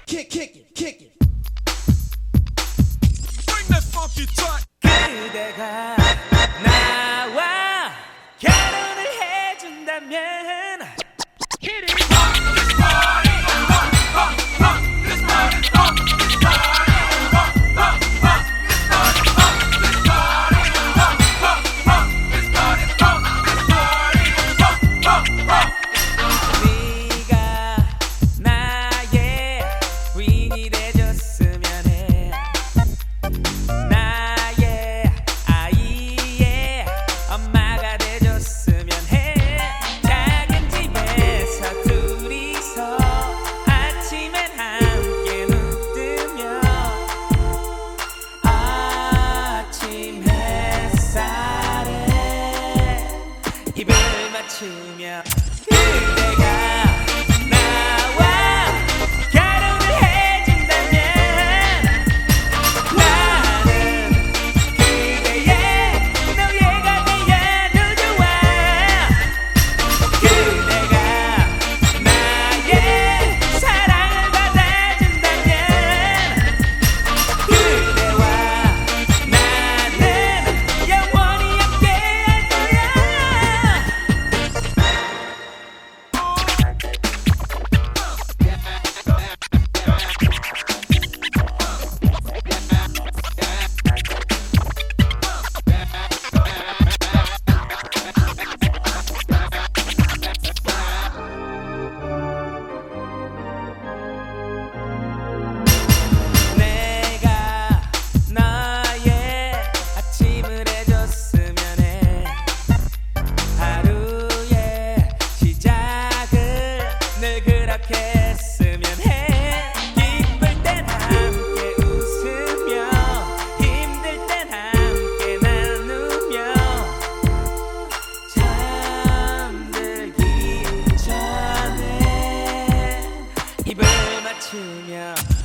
kick it. Bring that funky touch. 그대가 나와 결혼을 해준다면 네가 나의 부인이 돼줬으면 해. 나의 아이의 엄마가 돼줬으면 해. 작은 집에서 둘이서 아침엔 함께 눈뜨며 아침 햇살에 입을 맞추며 그대가 나와 결혼을 해준다면 나는 그대의 노예가 되어도 좋아. 그대가 나의 사랑을 받아준다면 그대와 나는 영원히 함께할 거야. 내가 너의 아침을 해줬으면 해. 하루의 시작을 늘 그렇게 했으면 해. 기쁠 땐 함께 웃으며 힘들 땐 함께 나누며 잠들기 전에 입을 맞추며